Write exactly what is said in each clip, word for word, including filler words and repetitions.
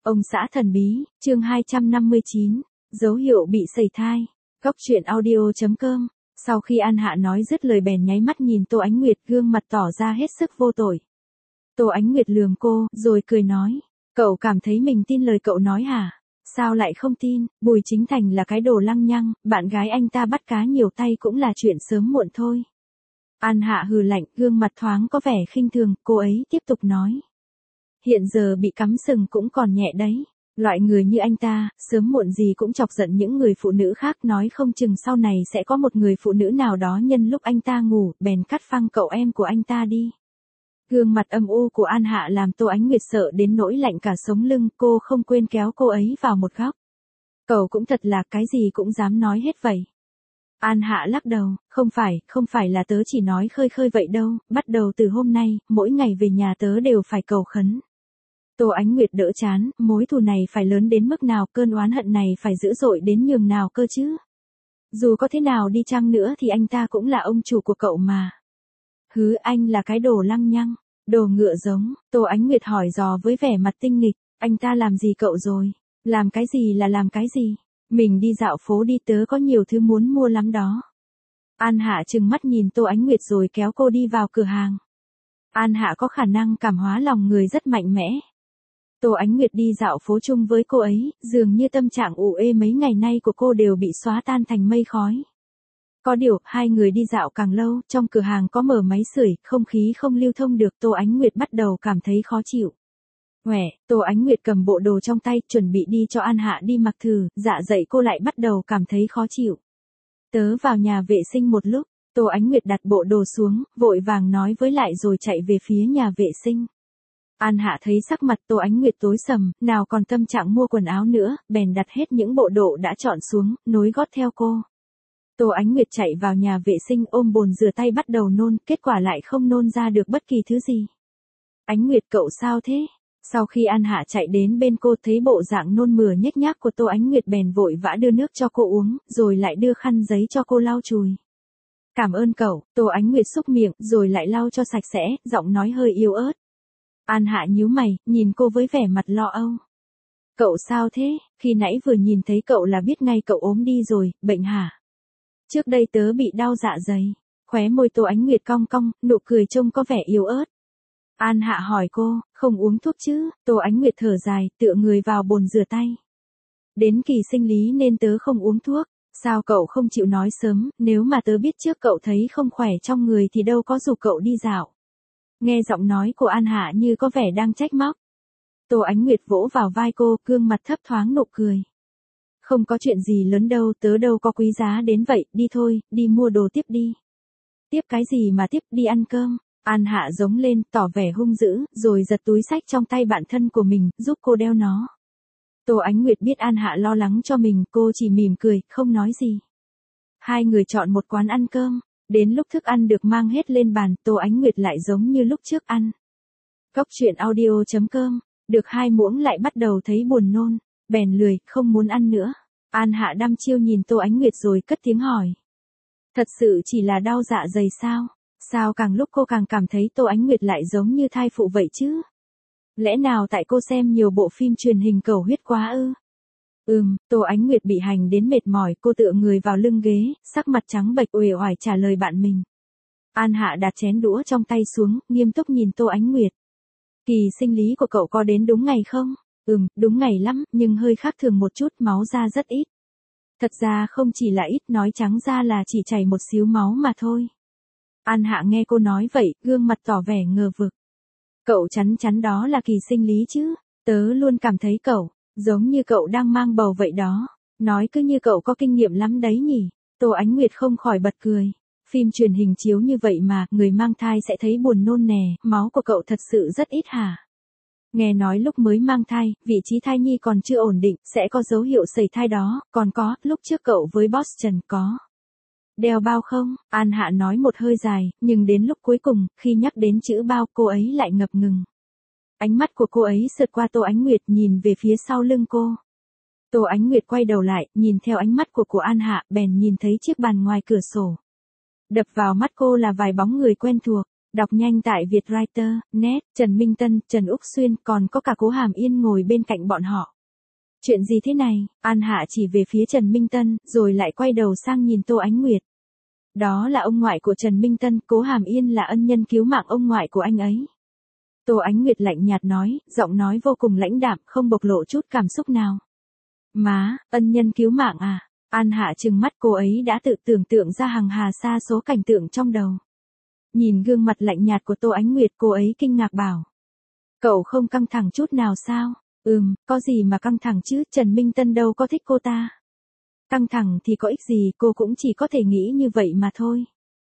Ông xã thần bí, chương hai trăm năm mươi chín, dấu hiệu bị sẩy thai. Góc truyện audio chấm com. Sau khi An Hạ nói dứt lời bèn nháy mắt nhìn Tô Ánh Nguyệt, gương mặt tỏ ra hết sức vô tội. Tô Ánh Nguyệt lườm cô, rồi cười nói, cậu cảm thấy mình tin lời cậu nói hả? Sao lại không tin? Bùi Chính Thành là cái đồ lăng nhăng, bạn gái anh ta bắt cá nhiều tay cũng là chuyện sớm muộn thôi. An Hạ hừ lạnh, gương mặt thoáng có vẻ khinh thường, cô ấy tiếp tục nói. Hiện giờ bị cắm sừng cũng còn nhẹ đấy. Loại người như anh ta, sớm muộn gì cũng chọc giận những người phụ nữ khác, nói không chừng sau này sẽ có một người phụ nữ nào đó nhân lúc anh ta ngủ, bèn cắt phăng cậu em của anh ta đi. Gương mặt âm u của An Hạ làm Tô Ánh Nguyệt sợ đến nỗi lạnh cả sống lưng, cô không quên kéo cô ấy vào một góc. Cậu cũng thật là cái gì cũng dám nói hết vậy. An Hạ lắc đầu, không phải, không phải là tớ chỉ nói khơi khơi vậy đâu, bắt đầu từ hôm nay, mỗi ngày về nhà tớ đều phải cầu khấn. Tô Ánh Nguyệt đỡ chán, mối thù này phải lớn đến mức nào, cơn oán hận này phải dữ dội đến nhường nào cơ chứ. Dù có thế nào đi chăng nữa thì anh ta cũng là ông chủ của cậu mà. Hứ, anh là cái đồ lăng nhăng, đồ ngựa giống. Tô Ánh Nguyệt hỏi dò với vẻ mặt tinh nghịch, anh ta làm gì cậu rồi? Làm cái gì là làm cái gì? Mình đi dạo phố đi, tớ có nhiều thứ muốn mua lắm đó. An Hạ trừng mắt nhìn Tô Ánh Nguyệt rồi kéo cô đi vào cửa hàng. An Hạ có khả năng cảm hóa lòng người rất mạnh mẽ. Tô Ánh Nguyệt đi dạo phố chung với cô ấy, dường như tâm trạng ủ ê mấy ngày nay của cô đều bị xóa tan thành mây khói. Có điều, hai người đi dạo càng lâu, trong cửa hàng có mở máy sưởi, không khí không lưu thông được, Tô Ánh Nguyệt bắt đầu cảm thấy khó chịu. Ngoẻ, Tô Ánh Nguyệt cầm bộ đồ trong tay, chuẩn bị đi cho An Hạ đi mặc thử, dạ dậy cô lại bắt đầu cảm thấy khó chịu. Tớ vào nhà vệ sinh một lúc, Tô Ánh Nguyệt đặt bộ đồ xuống, vội vàng nói với lại rồi chạy về phía nhà vệ sinh. An Hạ thấy sắc mặt Tô Ánh Nguyệt tối sầm, nào còn tâm trạng mua quần áo nữa, bèn đặt hết những bộ đồ đã chọn xuống, nối gót theo cô. Tô Ánh Nguyệt chạy vào nhà vệ sinh ôm bồn rửa tay bắt đầu nôn, kết quả lại không nôn ra được bất kỳ thứ gì. Ánh Nguyệt cậu sao thế? Sau khi An Hạ chạy đến bên cô thấy bộ dạng nôn mửa nhếch nhác của Tô Ánh Nguyệt bèn vội vã đưa nước cho cô uống, rồi lại đưa khăn giấy cho cô lau chùi. Cảm ơn cậu, Tô Ánh Nguyệt xúc miệng, rồi lại lau cho sạch sẽ, giọng nói hơi yếu ớt. An Hạ nhíu mày, nhìn cô với vẻ mặt lo âu. Cậu sao thế? Khi nãy vừa nhìn thấy cậu là biết ngay cậu ốm đi rồi, bệnh hả? Trước đây tớ bị đau dạ dày. Khóe môi Tô Ánh Nguyệt cong cong, nụ cười trông có vẻ yếu ớt. An Hạ hỏi cô, không uống thuốc chứ? Tô Ánh Nguyệt thở dài, tựa người vào bồn rửa tay. Đến kỳ sinh lý nên tớ không uống thuốc. Sao cậu không chịu nói sớm, nếu mà tớ biết trước cậu thấy không khỏe trong người thì đâu có rủ cậu đi dạo. Nghe giọng nói của An Hạ như có vẻ đang trách móc. Tô Ánh Nguyệt vỗ vào vai cô, gương mặt thấp thoáng nụ cười. Không có chuyện gì lớn đâu, tớ đâu có quý giá đến vậy, đi thôi, đi mua đồ tiếp đi. Tiếp cái gì mà tiếp, đi ăn cơm. An Hạ giống lên, tỏ vẻ hung dữ, rồi giật túi xách trong tay bạn thân của mình, giúp cô đeo nó. Tô Ánh Nguyệt biết An Hạ lo lắng cho mình, cô chỉ mỉm cười, không nói gì. Hai người chọn một quán ăn cơm. Đến lúc thức ăn được mang hết lên bàn, Tô Ánh Nguyệt lại giống như lúc trước ăn. Góc truyện audio chấm com, được hai muỗng lại bắt đầu thấy buồn nôn, bèn lười, không muốn ăn nữa. An Hạ đăm chiêu nhìn Tô Ánh Nguyệt rồi cất tiếng hỏi. Thật sự chỉ là đau dạ dày sao? Sao càng lúc cô càng cảm thấy Tô Ánh Nguyệt lại giống như thai phụ vậy chứ? Lẽ nào tại cô xem nhiều bộ phim truyền hình cầu huyết quá ư? Ừm, Tô Ánh Nguyệt bị hành đến mệt mỏi, cô tựa người vào lưng ghế, sắc mặt trắng bệch uể oải trả lời bạn mình. An Hạ đặt chén đũa trong tay xuống, nghiêm túc nhìn Tô Ánh Nguyệt. Kỳ sinh lý của cậu có đến đúng ngày không? Ừm, đúng ngày lắm, nhưng hơi khác thường một chút, máu ra rất ít. Thật ra không chỉ là ít, nói trắng ra là chỉ chảy một xíu máu mà thôi. An Hạ nghe cô nói vậy, gương mặt tỏ vẻ ngờ vực. Cậu chắn chắn đó là kỳ sinh lý chứ? Tớ luôn cảm thấy cậu giống như cậu đang mang bầu vậy đó. Nói cứ như cậu có kinh nghiệm lắm đấy nhỉ. Tô Ánh Nguyệt không khỏi bật cười. Phim truyền hình chiếu như vậy mà, người mang thai sẽ thấy buồn nôn nè, máu của cậu thật sự rất ít hả? Nghe nói lúc mới mang thai, vị trí thai nhi còn chưa ổn định, sẽ có dấu hiệu sẩy thai đó, còn có, lúc trước cậu với boss Trần có. Đeo bao không? An Hạ nói một hơi dài, nhưng đến lúc cuối cùng, khi nhắc đến chữ bao, cô ấy lại ngập ngừng. Ánh mắt của cô ấy sượt qua Tô Ánh Nguyệt nhìn về phía sau lưng cô. Tô Ánh Nguyệt quay đầu lại, nhìn theo ánh mắt của của An Hạ, bèn nhìn thấy chiếc bàn ngoài cửa sổ. Đập vào mắt cô là vài bóng người quen thuộc. Đọc nhanh tại Vietwriter, net, Trần Minh Tân, Trần Úc Xuyên, còn có cả Cố Hàm Yên ngồi bên cạnh bọn họ. Chuyện gì thế này? An Hạ chỉ về phía Trần Minh Tân, rồi lại quay đầu sang nhìn Tô Ánh Nguyệt. Đó là ông ngoại của Trần Minh Tân, Cố Hàm Yên là ân nhân cứu mạng ông ngoại của anh ấy. Tô Ánh Nguyệt lạnh nhạt nói, giọng nói vô cùng lãnh đạm, không bộc lộ chút cảm xúc nào. Má, ân nhân cứu mạng à? An Hạ trừng mắt, cô ấy đã tự tưởng tượng ra hàng hà sa số cảnh tượng trong đầu. Nhìn gương mặt lạnh nhạt của Tô Ánh Nguyệt, cô ấy kinh ngạc bảo. Cậu không căng thẳng chút nào sao? Ừm, có gì mà căng thẳng chứ, Trần Minh Tân đâu có thích cô ta. Căng thẳng thì có ích gì, cô cũng chỉ có thể nghĩ như vậy mà thôi.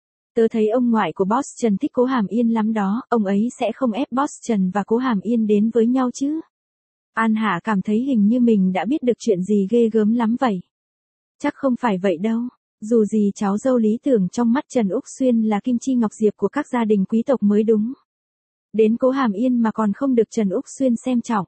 Tớ thấy ông ngoại của Boss Trần thích Cố Hàm Yên lắm đó, ông ấy sẽ không ép Boss Trần và Cố Hàm Yên đến với nhau chứ. An Hạ cảm thấy hình như mình đã biết được chuyện gì ghê gớm lắm vậy. Chắc không phải vậy đâu. Dù gì cháu dâu lý tưởng trong mắt Trần Úc Xuyên là kim chi ngọc diệp của các gia đình quý tộc mới đúng. Đến Cố Hàm Yên mà còn không được Trần Úc Xuyên xem trọng.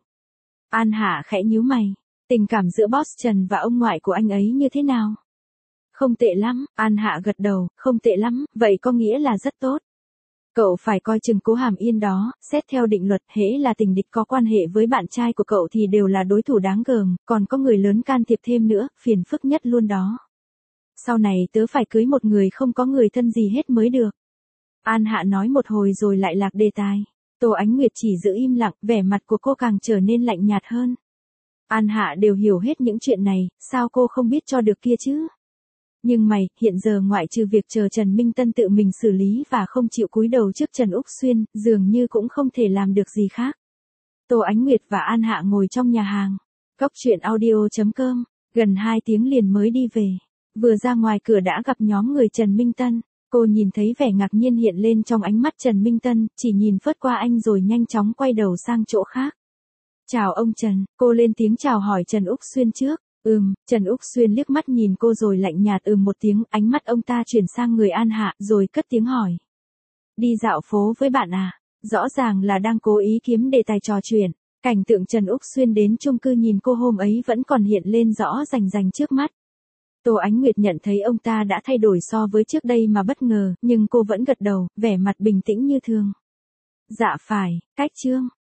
An Hạ khẽ nhíu mày. Tình cảm giữa Boss Trần và ông ngoại của anh ấy như thế nào? Không tệ lắm, An Hạ gật đầu, không tệ lắm, vậy có nghĩa là rất tốt. Cậu phải coi chừng Cố Hàm Yên đó, xét theo định luật, hễ là tình địch có quan hệ với bạn trai của cậu thì đều là đối thủ đáng gờm, còn có người lớn can thiệp thêm nữa, phiền phức nhất luôn đó. Sau này tớ phải cưới một người không có người thân gì hết mới được. An Hạ nói một hồi rồi lại lạc đề tài. Tô Ánh Nguyệt chỉ giữ im lặng, vẻ mặt của cô càng trở nên lạnh nhạt hơn. An Hạ đều hiểu hết những chuyện này, sao cô không biết cho được kia chứ? Nhưng mày, hiện giờ ngoại trừ việc chờ Trần Minh Tân tự mình xử lý và không chịu cúi đầu trước Trần Úc Xuyên, dường như cũng không thể làm được gì khác. Tô Ánh Nguyệt và An Hạ ngồi trong nhà hàng. Góc truyện audio chấm com, gần hai tiếng liền mới đi về. Vừa ra ngoài cửa đã gặp nhóm người Trần Minh Tân. Cô nhìn thấy vẻ ngạc nhiên hiện lên trong ánh mắt Trần Minh Tân, chỉ nhìn phớt qua anh rồi nhanh chóng quay đầu sang chỗ khác. Chào ông Trần, cô lên tiếng chào hỏi Trần Úc Xuyên trước. Ừm, Trần Úc Xuyên liếc mắt nhìn cô rồi lạnh nhạt ừm một tiếng, ánh mắt ông ta chuyển sang người An Hạ, rồi cất tiếng hỏi. Đi dạo phố với bạn à? Rõ ràng là đang cố ý kiếm đề tài trò chuyện. Cảnh tượng Trần Úc Xuyên đến chung cư nhìn cô hôm ấy vẫn còn hiện lên rõ rành rành trước mắt. Tô Ánh Nguyệt nhận thấy ông ta đã thay đổi so với trước đây mà bất ngờ, nhưng cô vẫn gật đầu, vẻ mặt bình tĩnh như thường. Dạ phải, cách chương.